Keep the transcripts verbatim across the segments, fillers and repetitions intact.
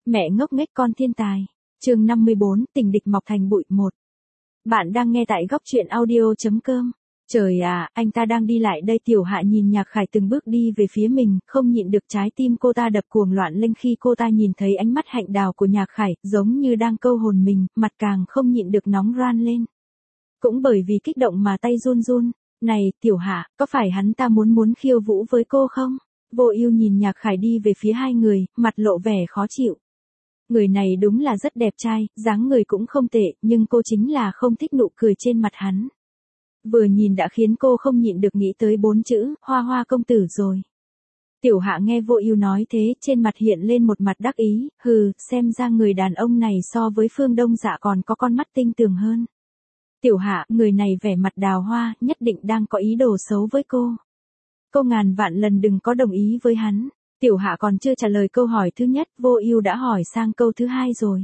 Mẹ ngốc nghếch con thiên tài. Chương năm mươi bốn, tình địch mọc thành bụi một. Bạn đang nghe tại góc truyện audio chấm com. Trời à, anh ta đang đi lại đây. Tiểu Hạ nhìn Nhạc Khải từng bước đi về phía mình, không nhịn được trái tim cô ta đập cuồng loạn lên khi cô ta nhìn thấy ánh mắt hạnh đào của Nhạc Khải, giống như đang câu hồn mình, mặt càng không nhịn được nóng ran lên. Cũng bởi vì kích động mà tay run run. Này, Tiểu Hạ, có phải hắn ta muốn muốn khiêu vũ với cô không? Vô Ưu nhìn Nhạc Khải đi về phía hai người, mặt lộ vẻ khó chịu. Người này đúng là rất đẹp trai, dáng người cũng không tệ, nhưng cô chính là không thích nụ cười trên mặt hắn. Vừa nhìn đã khiến cô không nhịn được nghĩ tới bốn chữ, Hoa Hoa công tử rồi. Tiểu Hạ nghe Vô Ưu nói thế, trên mặt hiện lên một mặt đắc ý, hừ, xem ra người đàn ông này so với Phương Đông Dạ còn có con mắt tinh tường hơn. Tiểu Hạ, người này vẻ mặt đào hoa, nhất định đang có ý đồ xấu với cô. Cô ngàn vạn lần đừng có đồng ý với hắn. Tiểu Hạ còn chưa trả lời câu hỏi thứ nhất, Vô Ưu đã hỏi sang câu thứ hai rồi.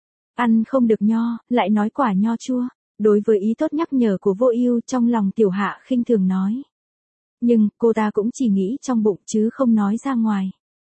Ăn không được nho, lại nói quả nho chua. Đối với ý tốt nhắc nhở của Vô Ưu, trong lòng Tiểu Hạ khinh thường nói. Nhưng, cô ta cũng chỉ nghĩ trong bụng chứ không nói ra ngoài.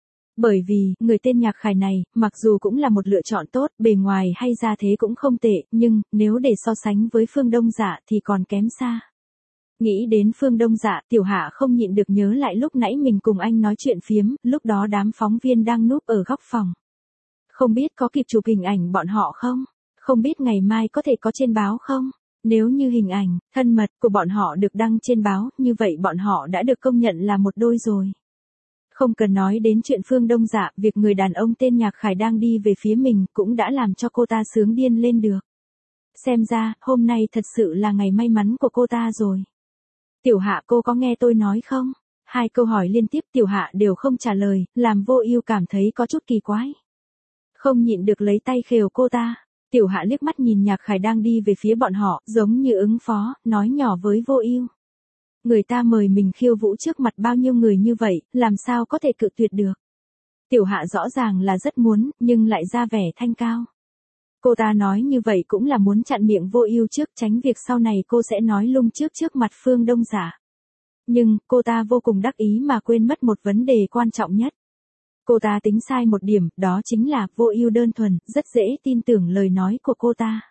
Bởi vì, người tên Nhạc Khải này, mặc dù cũng là một lựa chọn tốt, bề ngoài hay ra thế cũng không tệ, nhưng, nếu để so sánh với Phương Đông Dạ thì còn kém xa. Nghĩ đến Phương Đông Dạ, Tiểu Hạ không nhịn được nhớ lại lúc nãy mình cùng anh nói chuyện phiếm, lúc đó đám phóng viên đang núp ở góc phòng. Không biết có kịp chụp hình ảnh bọn họ không? Không biết ngày mai có thể có trên báo không? Nếu như hình ảnh, thân mật của bọn họ được đăng trên báo, như vậy bọn họ đã được công nhận là một đôi rồi. Không cần nói đến chuyện Phương Đông Dạ, việc người đàn ông tên Nhạc Khải đang đi về phía mình cũng đã làm cho cô ta sướng điên lên được. Xem ra, hôm nay thật sự là ngày may mắn của cô ta rồi. Tiểu Hạ, cô có nghe tôi nói không? Hai câu hỏi liên tiếp Tiểu Hạ đều không trả lời, làm Vô Ưu cảm thấy có chút kỳ quái. Không nhịn được lấy tay khều cô ta. Tiểu Hạ liếc mắt nhìn Nhạc Khải đang đi về phía bọn họ, giống như ứng phó, nói nhỏ với Vô Ưu. Người ta mời mình khiêu vũ trước mặt bao nhiêu người như vậy, làm sao có thể cự tuyệt được. Tiểu Hạ rõ ràng là rất muốn, nhưng lại ra vẻ thanh cao. Cô ta nói như vậy cũng là muốn chặn miệng Vô Ưu trước, tránh việc sau này cô sẽ nói lung trước trước mặt Phương Đông Dạ. Nhưng, cô ta vô cùng đắc ý mà quên mất một vấn đề quan trọng nhất. Cô ta tính sai một điểm, đó chính là Vô Ưu đơn thuần, rất dễ tin tưởng lời nói của cô ta.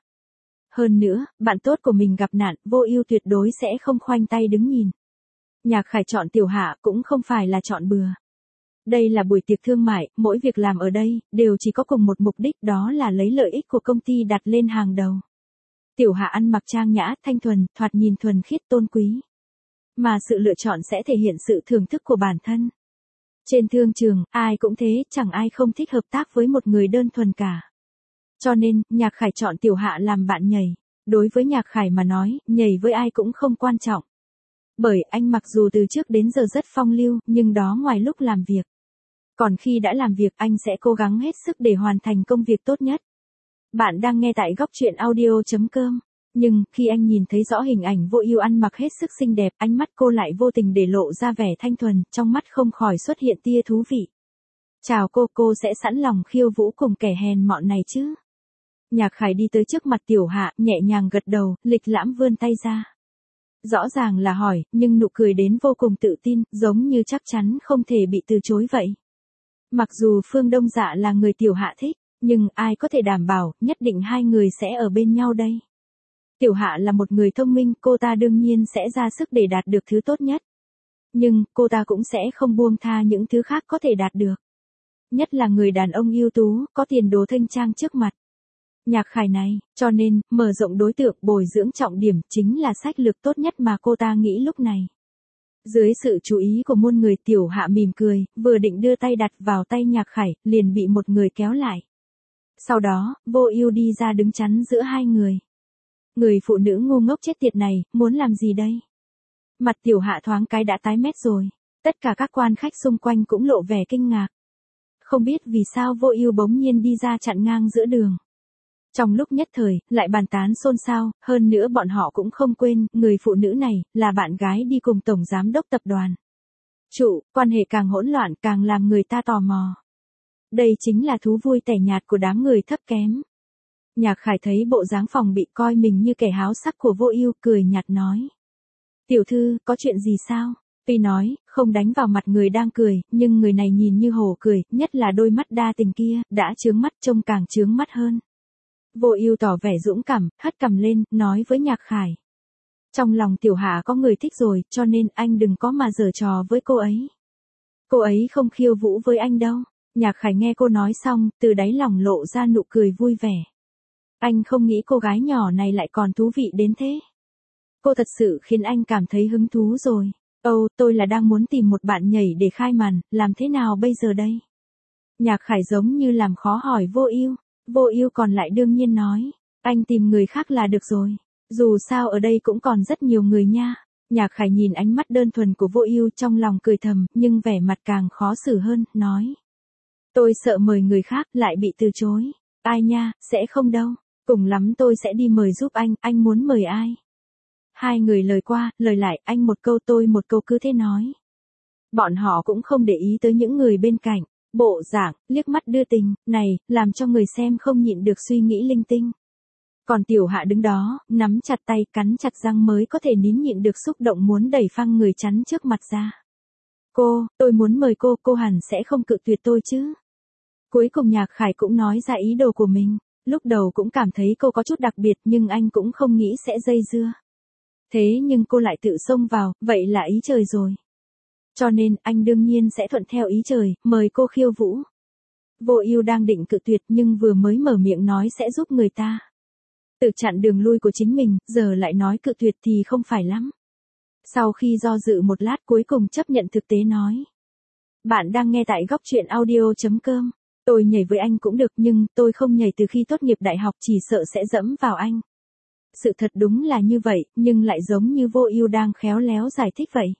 Hơn nữa, bạn tốt của mình gặp nạn, Vô Ưu tuyệt đối sẽ không khoanh tay đứng nhìn. Nhạc Khải chọn Tiểu Hạ cũng không phải là chọn bừa. Đây là buổi tiệc thương mại, mỗi việc làm ở đây, đều chỉ có cùng một mục đích, đó là lấy lợi ích của công ty đặt lên hàng đầu. Tiểu Hạ ăn mặc trang nhã, thanh thuần, thoạt nhìn thuần khiết tôn quý. Mà sự lựa chọn sẽ thể hiện sự thưởng thức của bản thân. Trên thương trường, ai cũng thế, chẳng ai không thích hợp tác với một người đơn thuần cả. Cho nên, Nhạc Khải chọn Tiểu Hạ làm bạn nhảy. Đối với Nhạc Khải mà nói, nhảy với ai cũng không quan trọng. Bởi anh mặc dù từ trước đến giờ rất phong lưu, nhưng đó ngoài lúc làm việc. Còn khi đã làm việc anh sẽ cố gắng hết sức để hoàn thành công việc tốt nhất. Bạn đang nghe tại góc truyện audio chấm com. Nhưng, khi anh nhìn thấy rõ hình ảnh Vô Ưu ăn mặc hết sức xinh đẹp, ánh mắt cô lại vô tình để lộ ra vẻ thanh thuần, trong mắt không khỏi xuất hiện tia thú vị. Chào cô, cô sẽ sẵn lòng khiêu vũ cùng kẻ hèn mọn này chứ? Nhạc Khải đi tới trước mặt Tiểu Hạ, nhẹ nhàng gật đầu, lịch lãm vươn tay ra. Rõ ràng là hỏi, nhưng nụ cười đến vô cùng tự tin, giống như chắc chắn không thể bị từ chối vậy. Mặc dù Phương Đông Dạ là người Tiểu Hạ thích, nhưng ai có thể đảm bảo, nhất định hai người sẽ ở bên nhau đây. Tiểu Hạ là một người thông minh, cô ta đương nhiên sẽ ra sức để đạt được thứ tốt nhất. Nhưng, cô ta cũng sẽ không buông tha những thứ khác có thể đạt được. Nhất là người đàn ông ưu tú, có tiền đồ thanh trang trước mặt. Nhạc Khải này, cho nên, mở rộng đối tượng, bồi dưỡng trọng điểm, chính là sách lược tốt nhất mà cô ta nghĩ lúc này. Dưới sự chú ý của muôn người, Tiểu Hạ mỉm cười, vừa định đưa tay đặt vào tay Nhạc Khải, liền bị một người kéo lại. Sau đó, Vô Ưu đi ra đứng chắn giữa hai người. Người phụ nữ ngu ngốc chết tiệt này, muốn làm gì đây? Mặt Tiểu Hạ thoáng cái đã tái mét rồi. Tất cả các quan khách xung quanh cũng lộ vẻ kinh ngạc. Không biết vì sao Vô Ưu bỗng nhiên đi ra chặn ngang giữa đường. Trong lúc nhất thời, lại bàn tán xôn xao, hơn nữa bọn họ cũng không quên, người phụ nữ này, là bạn gái đi cùng Tổng Giám đốc tập đoàn. Trụ, quan hệ càng hỗn loạn càng làm người ta tò mò. Đây chính là thú vui tẻ nhạt của đám người thấp kém. Nhạc Khải thấy bộ dáng phòng bị coi mình như kẻ háo sắc của Vô Ưu, cười nhạt nói. Tiểu thư, có chuyện gì sao? Tuy nói, không đánh vào mặt người đang cười, nhưng người này nhìn như hổ cười, nhất là đôi mắt đa tình kia, đã chướng mắt trông càng chướng mắt hơn. Vô Ưu tỏ vẻ dũng cảm, hất cằm lên, nói với Nhạc Khải. Trong lòng Tiểu Hạ có người thích rồi, cho nên anh đừng có mà giở trò với cô ấy. Cô ấy không khiêu vũ với anh đâu. Nhạc Khải nghe cô nói xong, từ đáy lòng lộ ra nụ cười vui vẻ. Anh không nghĩ cô gái nhỏ này lại còn thú vị đến thế. Cô thật sự khiến anh cảm thấy hứng thú rồi. Ồ, oh, tôi là đang muốn tìm một bạn nhảy để khai màn, làm thế nào bây giờ đây? Nhạc Khải giống như làm khó hỏi Vô Ưu. Vô Ưu còn lại đương nhiên nói, anh tìm người khác là được rồi. Dù sao ở đây cũng còn rất nhiều người nha. Nhạc Khải nhìn ánh mắt đơn thuần của Vô Ưu trong lòng cười thầm, nhưng vẻ mặt càng khó xử hơn, nói. Tôi sợ mời người khác lại bị từ chối. Ai nha, sẽ không đâu. Cùng lắm tôi sẽ đi mời giúp anh, anh muốn mời ai? Hai người lời qua, lời lại, anh một câu tôi một câu cứ thế nói. Bọn họ cũng không để ý tới những người bên cạnh. Bộ dạng, liếc mắt đưa tình, này, làm cho người xem không nhịn được suy nghĩ linh tinh. Còn Tiểu Hạ đứng đó, nắm chặt tay, cắn chặt răng mới có thể nín nhịn được xúc động muốn đẩy phăng người chắn trước mặt ra. Cô, tôi muốn mời cô, cô hẳn sẽ không cự tuyệt tôi chứ. Cuối cùng Nhạc Khải cũng nói ra ý đồ của mình. Lúc đầu cũng cảm thấy cô có chút đặc biệt nhưng anh cũng không nghĩ sẽ dây dưa. Thế nhưng cô lại tự xông vào, vậy là ý trời rồi. Cho nên anh đương nhiên sẽ thuận theo ý trời, mời cô khiêu vũ. Vô Ưu đang định cự tuyệt nhưng vừa mới mở miệng nói sẽ giúp người ta. Tự chặn đường lui của chính mình, giờ lại nói cự tuyệt thì không phải lắm. Sau khi do dự một lát cuối cùng chấp nhận thực tế nói. Bạn đang nghe tại góc truyện audio chấm com. Tôi nhảy với anh cũng được nhưng tôi không nhảy từ khi tốt nghiệp đại học chỉ sợ sẽ dẫm vào anh. Sự thật đúng là như vậy, nhưng lại giống như Vô Ưu đang khéo léo giải thích vậy.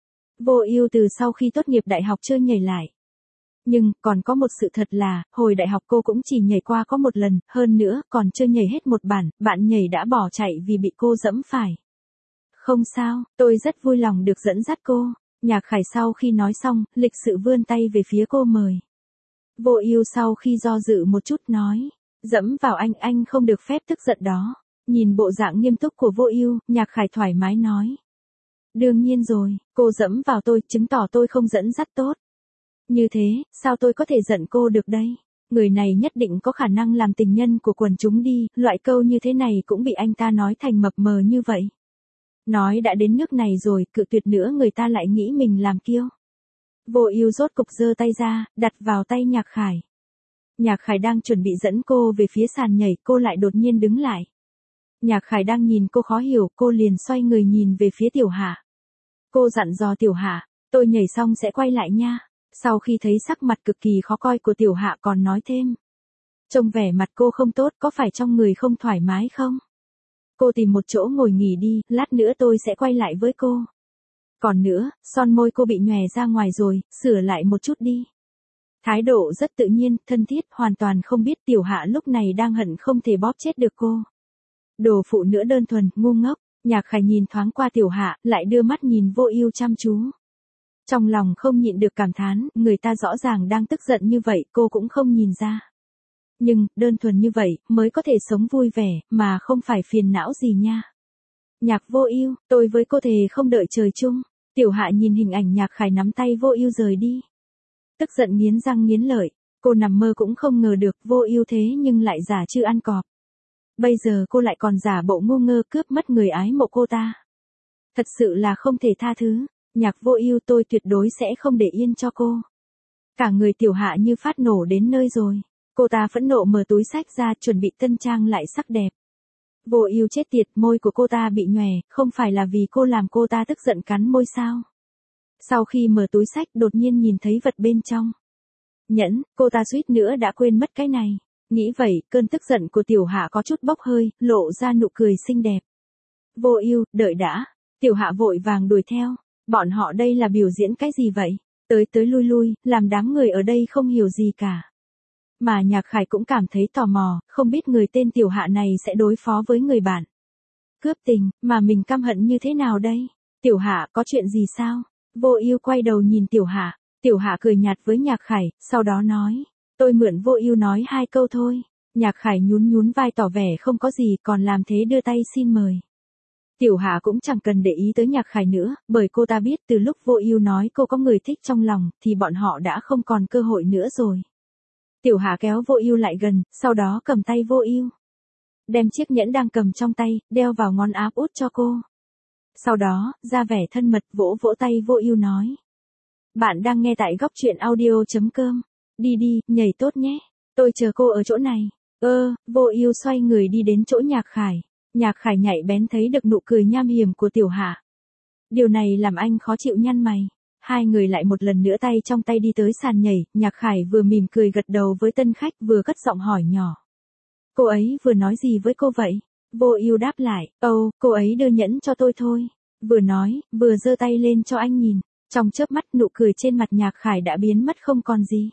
Vô Ưu từ sau khi tốt nghiệp đại học chưa nhảy lại. Nhưng, còn có một sự thật là, hồi đại học cô cũng chỉ nhảy qua có một lần, hơn nữa, còn chưa nhảy hết một bản, bạn nhảy đã bỏ chạy vì bị cô dẫm phải. Không sao, tôi rất vui lòng được dẫn dắt cô. Nhạc Khải sau khi nói xong, lịch sự vươn tay về phía cô mời. Vô Ưu sau khi do dự một chút nói, dẫm vào anh, anh không được phép tức giận đó. Nhìn bộ dạng nghiêm túc của Vô Ưu, Nhạc Khải thoải mái nói. Đương nhiên rồi, cô dẫm vào tôi, chứng tỏ tôi không dẫn dắt tốt. Như thế, sao tôi có thể giận cô được đây? Người này nhất định có khả năng làm tình nhân của quần chúng đi, loại câu như thế này cũng bị anh ta nói thành mập mờ như vậy. Nói đã đến nước này rồi, cự tuyệt nữa người ta lại nghĩ mình làm kiêu. Vô Ưu rốt cục giơ tay ra, đặt vào tay Nhạc Khải. Nhạc Khải đang chuẩn bị dẫn cô về phía sàn nhảy, cô lại đột nhiên đứng lại. Nhạc Khải đang nhìn cô khó hiểu, cô liền xoay người nhìn về phía Tiểu Hạ. Cô dặn dò Tiểu Hạ, tôi nhảy xong sẽ quay lại nha. Sau khi thấy sắc mặt cực kỳ khó coi của Tiểu Hạ còn nói thêm. Trông vẻ mặt cô không tốt, có phải trong người không thoải mái không? Cô tìm một chỗ ngồi nghỉ đi, lát nữa tôi sẽ quay lại với cô. Còn nữa, son môi cô bị nhòe ra ngoài rồi, sửa lại một chút đi. Thái độ rất tự nhiên, thân thiết, hoàn toàn không biết Tiểu Hạ lúc này đang hận không thể bóp chết được cô. Đồ phụ nữ đơn thuần, ngu ngốc. Nhạc Khải nhìn thoáng qua Tiểu Hạ, lại đưa mắt nhìn Vô Ưu chăm chú. Trong lòng không nhịn được cảm thán, người ta rõ ràng đang tức giận như vậy, cô cũng không nhìn ra. Nhưng, đơn thuần như vậy, mới có thể sống vui vẻ, mà không phải phiền não gì nha. Nhạc Vô Ưu, tôi với cô thề không đợi trời chung. Tiểu Hạ nhìn hình ảnh Nhạc Khải nắm tay Vô Ưu rời đi. Tức giận nghiến răng nghiến lợi, cô nằm mơ cũng không ngờ được Vô Ưu thế nhưng lại giả chư ăn cọp. Bây giờ cô lại còn giả bộ ngu ngơ cướp mất người ái mộ cô ta. Thật sự là không thể tha thứ. Nhạc Vô Ưu, tôi tuyệt đối sẽ không để yên cho cô. Cả người Tiểu Hạ như phát nổ đến nơi rồi. Cô ta phẫn nộ mở túi xách ra chuẩn bị tân trang lại sắc đẹp. Vô Ưu chết tiệt, môi của cô ta bị nhòe, không phải là vì cô làm cô ta tức giận cắn môi sao? Sau khi mở túi xách đột nhiên nhìn thấy vật bên trong. Nhẫn, cô ta suýt nữa đã quên mất cái này. Nghĩ vậy, cơn tức giận của Tiểu Hạ có chút bốc hơi, lộ ra nụ cười xinh đẹp. Vô Ưu, đợi đã. Tiểu Hạ vội vàng đuổi theo. Bọn họ đây là biểu diễn cái gì vậy? Tới tới lui lui, làm đám người ở đây không hiểu gì cả. Mà Nhạc Khải cũng cảm thấy tò mò, không biết người tên Tiểu Hạ này sẽ đối phó với người bạn. Cướp tình, mà mình căm hận như thế nào đây? Tiểu Hạ, có chuyện gì sao? Vô Ưu quay đầu nhìn Tiểu Hạ. Tiểu Hạ cười nhạt với Nhạc Khải, sau đó nói. Tôi mượn Vô Ưu nói hai câu thôi. Nhạc Khải nhún nhún vai tỏ vẻ không có gì, còn làm thế đưa tay xin mời. Tiểu Hạ cũng chẳng cần để ý tới Nhạc Khải nữa, bởi cô ta biết từ lúc Vô Ưu nói cô có người thích trong lòng, thì bọn họ đã không còn cơ hội nữa rồi. Tiểu Hạ kéo Vô Ưu lại gần, sau đó cầm tay Vô Ưu, đem chiếc nhẫn đang cầm trong tay, đeo vào ngón áp út cho cô. Sau đó, ra vẻ thân mật vỗ vỗ tay Vô Ưu nói. Bạn đang nghe tại góc truyện audio chấm com. Đi đi, nhảy tốt nhé. Tôi chờ cô ở chỗ này. Ơ, Vô Ưu xoay người đi đến chỗ Nhạc Khải. Nhạc Khải nhạy bén thấy được nụ cười nham hiểm của Tiểu Hạ. Điều này làm anh khó chịu nhăn mày. Hai người lại một lần nữa tay trong tay đi tới sàn nhảy, Nhạc Khải vừa mỉm cười gật đầu với tân khách vừa cất giọng hỏi nhỏ. Cô ấy vừa nói gì với cô vậy? Vô Ưu đáp lại, ồ, cô ấy đưa nhẫn cho tôi thôi. Vừa nói, vừa giơ tay lên cho anh nhìn. Trong chớp mắt nụ cười trên mặt Nhạc Khải đã biến mất không còn gì.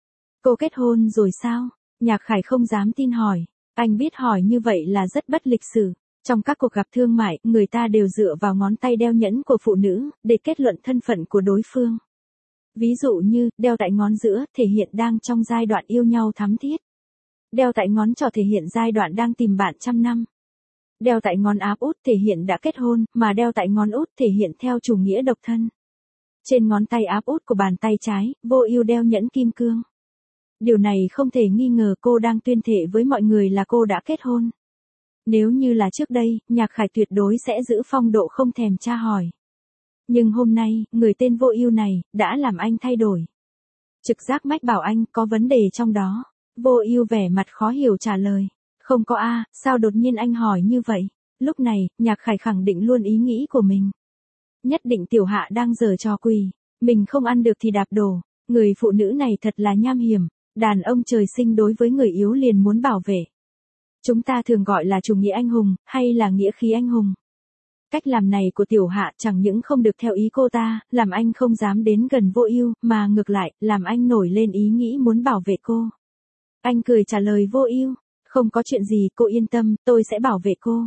Cô kết hôn rồi sao? Nhạc Khải không dám tin hỏi. Anh biết hỏi như vậy là rất bất lịch sự. Trong các cuộc gặp thương mại, người ta đều dựa vào ngón tay đeo nhẫn của phụ nữ, để kết luận thân phận của đối phương. Ví dụ như, đeo tại ngón giữa, thể hiện đang trong giai đoạn yêu nhau thắm thiết. Đeo tại ngón trỏ thể hiện giai đoạn đang tìm bạn trăm năm. Đeo tại ngón áp út thể hiện đã kết hôn, mà đeo tại ngón út thể hiện theo chủ nghĩa độc thân. Trên ngón tay áp út của bàn tay trái, Vô Ưu đeo nhẫn kim cương. Điều này không thể nghi ngờ cô đang tuyên thệ với mọi người là cô đã kết hôn. Nếu như là trước đây, Nhạc Khải tuyệt đối sẽ giữ phong độ không thèm tra hỏi. Nhưng hôm nay, người tên Vô Ưu này, đã làm anh thay đổi. Trực giác mách bảo anh có vấn đề trong đó. Vô Ưu vẻ mặt khó hiểu trả lời. Không có a, sao đột nhiên anh hỏi như vậy? Lúc này, Nhạc Khải khẳng định luôn ý nghĩ của mình. Nhất định Tiểu Hạ đang giở trò quỷ. Mình không ăn được thì đạp đổ. Người phụ nữ này thật là nham hiểm. Đàn ông trời sinh đối với người yếu liền muốn bảo vệ. Chúng ta thường gọi là chủ nghĩa anh hùng, hay là nghĩa khí anh hùng. Cách làm này của Tiểu Hạ chẳng những không được theo ý cô ta, làm anh không dám đến gần Vô Ưu, mà ngược lại, làm anh nổi lên ý nghĩ muốn bảo vệ cô. Anh cười trả lời Vô Ưu, không có chuyện gì, cô yên tâm, tôi sẽ bảo vệ cô.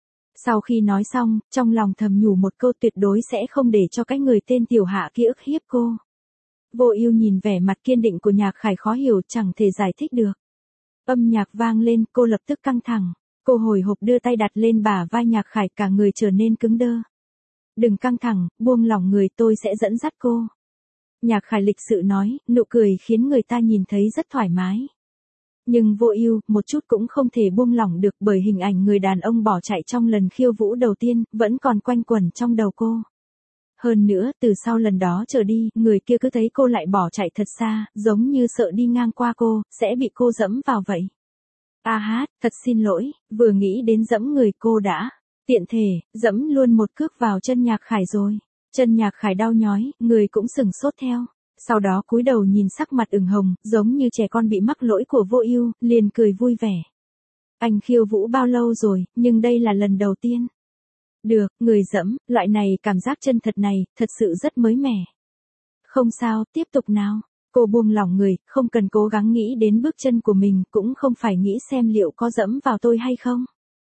Sau khi nói xong, trong lòng thầm nhủ một câu tuyệt đối sẽ không để cho cái người tên Tiểu Hạ kia ức hiếp cô. Vô Ưu nhìn vẻ mặt kiên định của Nhạc Khải khó hiểu chẳng thể giải thích được. Âm nhạc vang lên, cô lập tức căng thẳng. Cô hồi hộp đưa tay đặt lên bả vai Nhạc Khải, cả người trở nên cứng đơ. Đừng căng thẳng, buông lỏng người, tôi sẽ dẫn dắt cô. Nhạc Khải lịch sự nói, nụ cười khiến người ta nhìn thấy rất thoải mái. Nhưng Vô Ưu, một chút cũng không thể buông lỏng được bởi hình ảnh người đàn ông bỏ chạy trong lần khiêu vũ đầu tiên, vẫn còn quanh quẩn trong đầu cô. Hơn nữa, từ sau lần đó trở đi, người kia cứ thấy cô lại bỏ chạy thật xa, giống như sợ đi ngang qua cô, sẽ bị cô dẫm vào vậy. A hát, thật xin lỗi, vừa nghĩ đến dẫm người cô đã, tiện thể, dẫm luôn một cước vào chân Nhạc Khải rồi. Chân Nhạc Khải đau nhói, người cũng sửng sốt theo. Sau đó cúi đầu nhìn sắc mặt ửng hồng, giống như trẻ con bị mắc lỗi của Vô Ưu, liền cười vui vẻ. Anh khiêu vũ bao lâu rồi, nhưng đây là lần đầu tiên. Được, người dẫm, loại này cảm giác chân thật này, thật sự rất mới mẻ. Không sao, tiếp tục nào. Cô buông lỏng người, không cần cố gắng nghĩ đến bước chân của mình, cũng không phải nghĩ xem liệu có dẫm vào tôi hay không.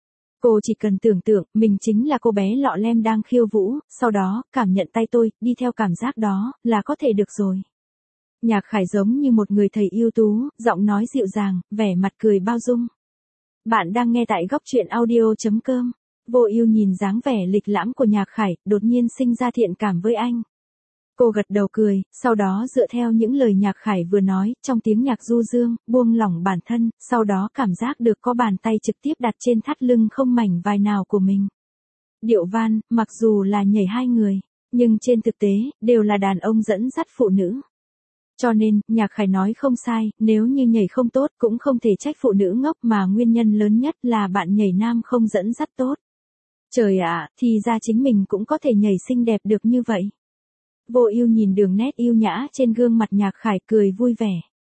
Cô chỉ cần tưởng tượng, mình chính là cô bé lọ lem đang khiêu vũ, sau đó, cảm nhận tay tôi, đi theo cảm giác đó, là có thể được rồi. Nhạc Khải giống như một người thầy ưu tú, giọng nói dịu dàng, vẻ mặt cười bao dung. Bạn đang nghe tại góc truyện audio chấm com. Vô Ưu nhìn dáng vẻ lịch lãm của Nhạc Khải, đột nhiên sinh ra thiện cảm với anh. Cô gật đầu cười, sau đó dựa theo những lời Nhạc Khải vừa nói, trong tiếng nhạc du dương, buông lỏng bản thân, sau đó cảm giác được có bàn tay trực tiếp đặt trên thắt lưng không mảnh vai nào của mình. Điệu van, mặc dù là nhảy hai người, nhưng trên thực tế, đều là đàn ông dẫn dắt phụ nữ. Cho nên, Nhạc Khải nói không sai, nếu như nhảy không tốt, cũng không thể trách phụ nữ ngốc mà nguyên nhân lớn nhất là bạn nhảy nam không dẫn dắt tốt. Trời ạ, thì ra chính mình cũng có thể nhảy xinh đẹp được như vậy. Vô Ưu nhìn đường nét yêu nhã trên gương mặt Nhạc Khải cười vui vẻ.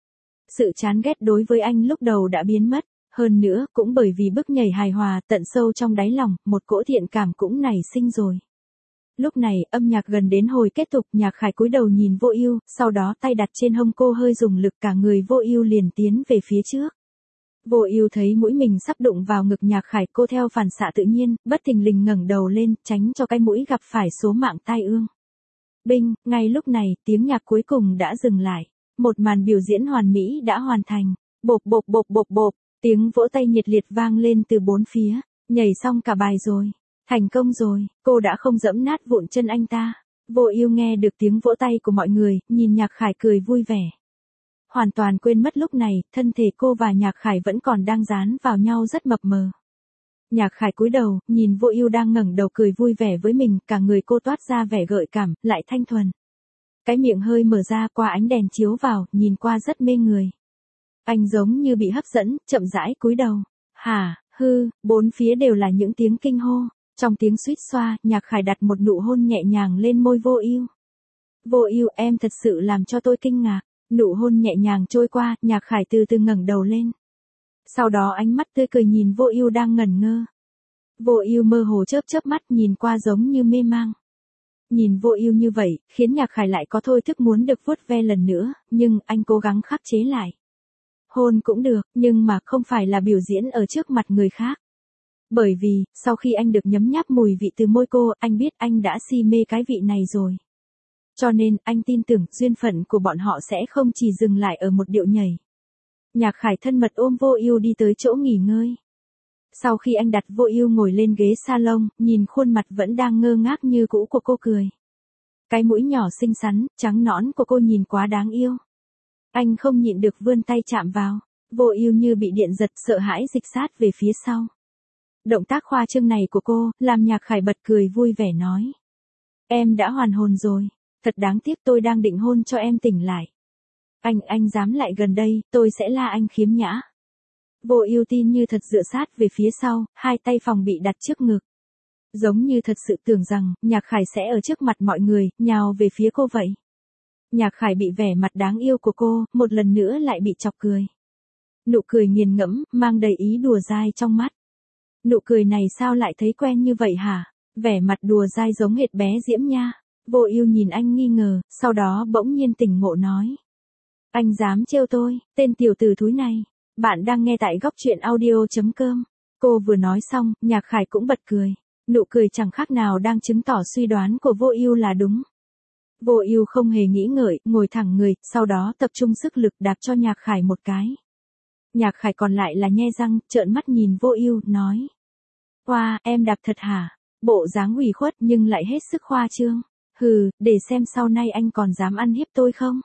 Sự chán ghét đối với anh lúc đầu đã biến mất, hơn nữa cũng bởi vì bước nhảy hài hòa tận sâu trong đáy lòng, một cỗ thiện cảm cũng nảy sinh rồi. Lúc này, âm nhạc gần đến hồi kết thúc, Nhạc Khải cúi đầu nhìn Vô Ưu, sau đó tay đặt trên hông cô hơi dùng lực, cả người Vô Ưu liền tiến về phía trước. Vô Ưu thấy mũi mình sắp đụng vào ngực Nhạc Khải, cô theo phản xạ tự nhiên, bất thình lình ngẩng đầu lên, tránh cho cái mũi gặp phải số mạng tai ương. Binh, ngay lúc này, tiếng nhạc cuối cùng đã dừng lại. Một màn biểu diễn hoàn mỹ đã hoàn thành. Bộp bộp bộp bộp bộp, tiếng vỗ tay nhiệt liệt vang lên từ bốn phía. Nhảy xong cả bài rồi. Thành công rồi, cô đã không dẫm nát vụn chân anh ta. Vô Ưu nghe được tiếng vỗ tay của mọi người, nhìn Nhạc Khải cười vui vẻ. Hoàn toàn quên mất lúc này, thân thể cô và Nhạc Khải vẫn còn đang dán vào nhau rất mập mờ. Nhạc Khải cúi đầu, nhìn Vô Ưu đang ngẩng đầu cười vui vẻ với mình, cả người cô toát ra vẻ gợi cảm, lại thanh thuần. Cái miệng hơi mở ra qua ánh đèn chiếu vào, nhìn qua rất mê người. Anh giống như bị hấp dẫn, chậm rãi cúi đầu. Hả, hư, bốn phía đều là những tiếng kinh hô. Trong tiếng suýt xoa, Nhạc Khải đặt một nụ hôn nhẹ nhàng lên môi Vô Ưu. Vô Ưu, em thật sự làm cho tôi kinh ngạc. Nụ hôn nhẹ nhàng trôi qua, Nhạc Khải từ từ ngẩng đầu lên. Sau đó ánh mắt tươi cười nhìn Vô Ưu đang ngẩn ngơ. Vô Ưu mơ hồ chớp chớp mắt nhìn qua giống như mê mang. Nhìn Vô Ưu như vậy, khiến Nhạc Khải lại có thôi thức muốn được vuốt ve lần nữa, nhưng anh cố gắng khắc chế lại. Hôn cũng được, nhưng mà không phải là biểu diễn ở trước mặt người khác. Bởi vì, sau khi anh được nhấm nháp mùi vị từ môi cô, anh biết anh đã si mê cái vị này rồi. Cho nên, anh tin tưởng duyên phận của bọn họ sẽ không chỉ dừng lại ở một điệu nhảy. Nhạc Khải thân mật ôm Vô Ưu đi tới chỗ nghỉ ngơi. Sau khi anh đặt Vô Ưu ngồi lên ghế salon, nhìn khuôn mặt vẫn đang ngơ ngác như cũ của cô cười. Cái mũi nhỏ xinh xắn, trắng nõn của cô nhìn quá đáng yêu. Anh không nhịn được vươn tay chạm vào. Vô Ưu như bị điện giật, sợ hãi dịch sát về phía sau. Động tác khoa trương này của cô, làm Nhạc Khải bật cười vui vẻ nói. Em đã hoàn hồn rồi. Thật đáng tiếc tôi đang định hôn cho em tỉnh lại. Anh, anh dám lại gần đây, tôi sẽ la anh khiếm nhã. Vô Ưu tin như thật dựa sát về phía sau, hai tay phòng bị đặt trước ngực. Giống như thật sự tưởng rằng, Nhạc Khải sẽ ở trước mặt mọi người, nhào về phía cô vậy. Nhạc Khải bị vẻ mặt đáng yêu của cô, một lần nữa lại bị chọc cười. Nụ cười nghiền ngẫm, mang đầy ý đùa dai trong mắt. Nụ cười này sao lại thấy quen như vậy hả? Vẻ mặt đùa dai giống hệt bé Diễm nha. Vô Ưu nhìn anh nghi ngờ, sau đó bỗng nhiên tỉnh ngộ nói. Anh dám trêu tôi, tên tiểu tử thúi này. Bạn đang nghe tại góc truyện audio chấm com. Cô vừa nói xong, Nhạc Khải cũng bật cười. Nụ cười chẳng khác nào đang chứng tỏ suy đoán của Vô Ưu là đúng. Vô Ưu không hề nghĩ ngợi, ngồi thẳng người, sau đó tập trung sức lực đạp cho Nhạc Khải một cái. Nhạc Khải còn lại là nhe răng, trợn mắt nhìn Vô Ưu, nói. Oa, em đạp thật hả? Bộ dáng ủy khuất nhưng lại hết sức khoa trương. Hừ, để xem sau này anh còn dám ăn hiếp tôi không?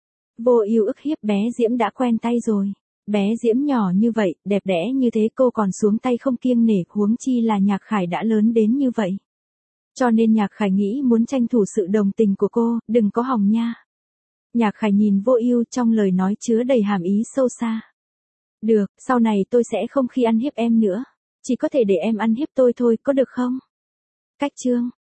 Vô Ưu ức hiếp bé Diễm đã quen tay rồi. Bé Diễm nhỏ như vậy, đẹp đẽ như thế cô còn xuống tay không kiêng nể, huống chi là Nhạc Khải đã lớn đến như vậy. Cho nên Nhạc Khải nghĩ muốn tranh thủ sự đồng tình của cô, đừng có hòng nha. Nhạc Khải nhìn Vô Ưu, trong lời nói chứa đầy hàm ý sâu xa. Được, sau này tôi sẽ không khi ăn hiếp em nữa. Chỉ có thể để em ăn hiếp tôi thôi, có được không? Cách chương